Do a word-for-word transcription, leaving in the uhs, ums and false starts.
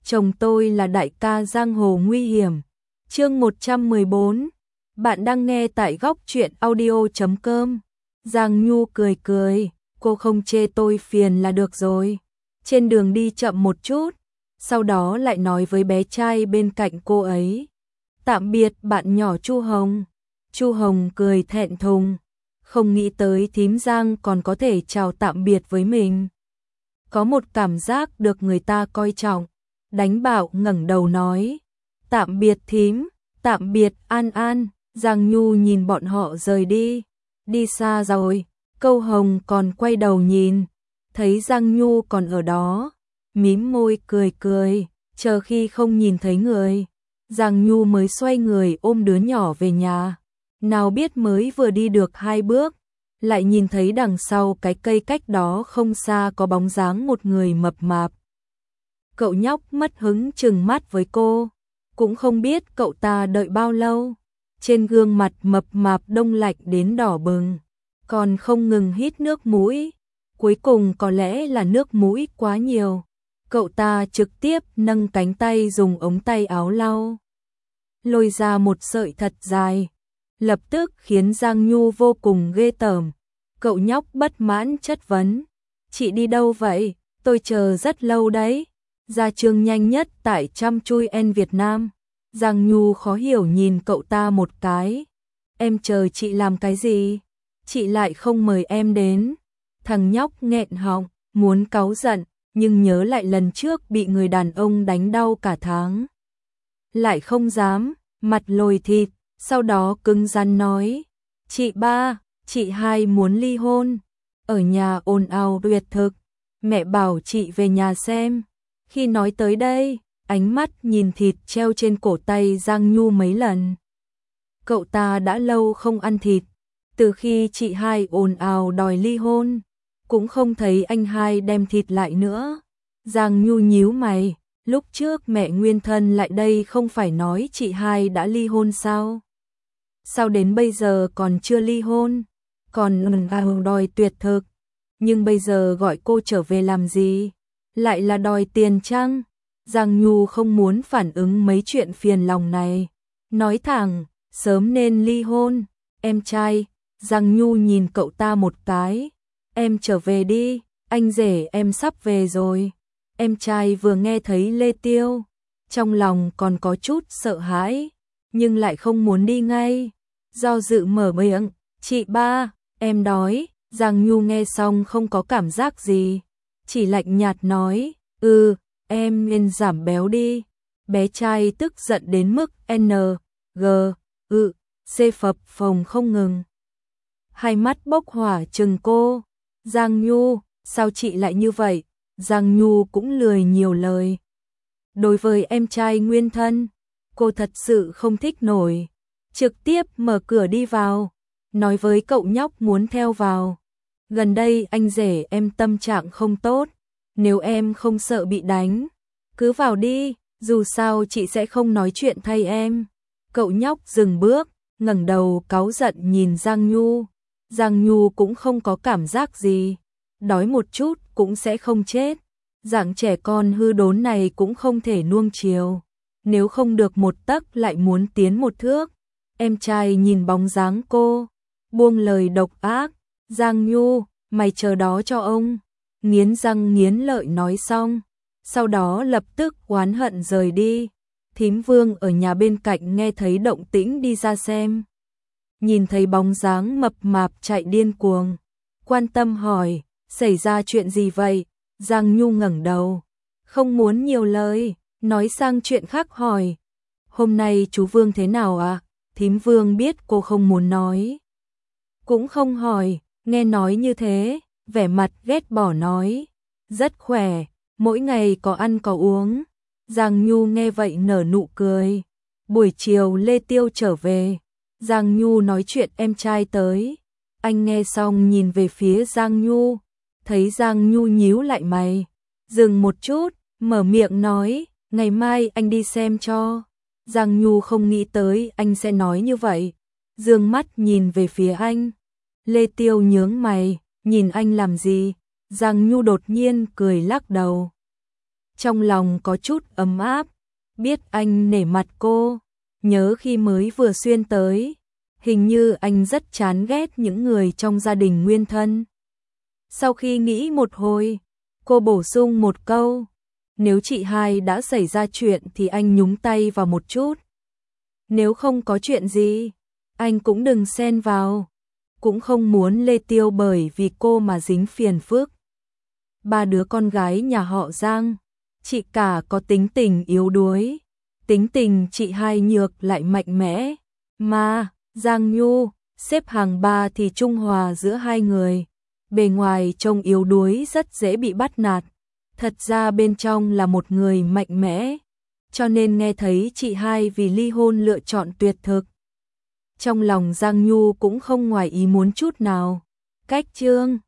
chồng tôi là đại ca giang hồ nguy hiểm. Chương một trăm mười bốn. Bạn đang nghe tại góc truyện audio chấm com. Giang Nhu cười cười, cô không chê tôi phiền là được rồi. Trên đường đi chậm một chút, sau đó lại nói với bé trai bên cạnh cô ấy. Tạm biệt bạn nhỏ Chu Hồng. Chu Hồng cười thẹn thùng, không nghĩ tới thím Giang còn có thể chào tạm biệt với mình. Có một cảm giác được người ta coi trọng. Đánh bạo ngẩng đầu nói, tạm biệt thím, tạm biệt An An. Giang Nhu nhìn bọn họ rời đi, đi xa rồi. Câu Hồng còn quay đầu nhìn, thấy Giang Nhu còn ở đó, mím môi cười cười, chờ khi không nhìn thấy người. Giang Nhu mới xoay người ôm đứa nhỏ về nhà. Nào biết mới vừa đi được hai bước, lại nhìn thấy đằng sau cái cây cách đó không xa có bóng dáng một người mập mạp. Cậu nhóc mất hứng trừng mắt với cô, cũng không biết cậu ta đợi bao lâu. Trên gương mặt mập mạp đông lạnh đến đỏ bừng, còn không ngừng hít nước mũi. Cuối cùng có lẽ là nước mũi quá nhiều, cậu ta trực tiếp nâng cánh tay dùng ống tay áo lau, lôi ra một sợi thật dài, lập tức khiến Giang Nhu vô cùng ghê tởm. Cậu nhóc bất mãn chất vấn, chị đi đâu vậy? Tôi chờ rất lâu đấy. Ra chương nhanh nhất tại Chăm Chui En Việt Nam. Giang Nhu khó hiểu nhìn cậu ta một cái. Em chờ chị làm cái gì? Chị lại không mời em đến. Thằng nhóc nghẹn họng, muốn cáu giận, nhưng nhớ lại lần trước bị người đàn ông đánh đau cả tháng. Lại không dám, mặt lồi thịt, sau đó cứng rắn nói. Chị ba, chị hai muốn ly hôn. Ở nhà ồn ào tuyệt thực, mẹ bảo chị về nhà xem. Khi nói tới đây, ánh mắt nhìn thịt treo trên cổ tay Giang Nhu mấy lần. Cậu ta đã lâu không ăn thịt, từ khi chị hai ồn ào đòi ly hôn, cũng không thấy anh hai đem thịt lại nữa. Giang Nhu nhíu mày, lúc trước mẹ nguyên thân lại đây không phải nói chị hai đã ly hôn sao? Sao đến bây giờ còn chưa ly hôn, còn đòi tuyệt thực, nhưng bây giờ gọi cô trở về làm gì? Lại là đòi tiền chăng? Giang Nhu không muốn phản ứng mấy chuyện phiền lòng này, nói thẳng, sớm nên ly hôn. Em trai, Giang Nhu nhìn cậu ta một cái, em trở về đi, anh rể em sắp về rồi. Em trai vừa nghe thấy Lê Tiêu, trong lòng còn có chút sợ hãi, nhưng lại không muốn đi ngay, do dự mở miệng, chị ba, em đói. Giang Nhu nghe xong không có cảm giác gì, chỉ lạnh nhạt nói, ừ, em nên giảm béo đi. Bé trai tức giận đến mức N, G, ự, C phập phồng không ngừng. Hai mắt bốc hỏa trừng cô. Giang Nhu, sao chị lại như vậy? Giang Nhu cũng lười nhiều lời. Đối với em trai nguyên thân, cô thật sự không thích nổi. Trực tiếp mở cửa đi vào, nói với cậu nhóc muốn theo vào. Gần đây anh rể em tâm trạng không tốt, nếu em không sợ bị đánh, cứ vào đi, dù sao chị sẽ không nói chuyện thay em. Cậu nhóc dừng bước, ngẩng đầu cáu giận nhìn Giang Nhu. Giang Nhu cũng không có cảm giác gì, đói một chút cũng sẽ không chết. Dạng trẻ con hư đốn này cũng không thể nuông chiều, nếu không được một tấc lại muốn tiến một thước. Em trai nhìn bóng dáng cô, buông lời độc ác, Giang Nhu, mày chờ đó cho ông. Nghiến răng nghiến lợi nói xong, sau đó lập tức oán hận rời đi. Thím Vương ở nhà bên cạnh nghe thấy động tĩnh đi ra xem, nhìn thấy bóng dáng mập mạp chạy điên cuồng, quan tâm hỏi, xảy ra chuyện gì vậy? Giang Nhu ngẩng đầu, không muốn nhiều lời, nói sang chuyện khác hỏi, hôm nay chú Vương thế nào ạ? À? Thím Vương biết cô không muốn nói, cũng không hỏi, nghe nói như thế, vẻ mặt ghét bỏ nói, rất khỏe, mỗi ngày có ăn có uống. Giang Nhu nghe vậy nở nụ cười. Buổi chiều Lê Tiêu trở về, Giang Nhu nói chuyện em trai tới. Anh nghe xong nhìn về phía Giang Nhu, thấy Giang Nhu nhíu lại mày, dừng một chút, mở miệng nói, ngày mai anh đi xem cho. Giang Nhu không nghĩ tới anh sẽ nói như vậy, dương mắt nhìn về phía anh. Lê Tiêu nhướng mày, nhìn anh làm gì? Giang Nhu đột nhiên cười lắc đầu. trong lòng có chút ấm áp, biết anh nể mặt cô, nhớ khi mới vừa xuyên tới, hình như anh rất chán ghét những người trong gia đình nguyên thân. Sau khi nghĩ một hồi, cô bổ sung một câu, nếu chị hai đã xảy ra chuyện thì anh nhúng tay vào một chút. Nếu không có chuyện gì, anh cũng đừng xen vào, cũng không muốn Lê Tiêu bởi vì cô mà dính phiền phức. Ba đứa con gái nhà họ Giang, chị cả có tính tình yếu đuối, tính tình chị hai nhược lại mạnh mẽ, mà Giang Nhu xếp hàng ba thì trung hòa giữa hai người, bề ngoài trông yếu đuối rất dễ bị bắt nạt, thật ra bên trong là một người mạnh mẽ, cho nên nghe thấy chị hai vì ly hôn lựa chọn tuyệt thực. Trong lòng Giang Nhu cũng không ngoài ý muốn chút nào. Cách chương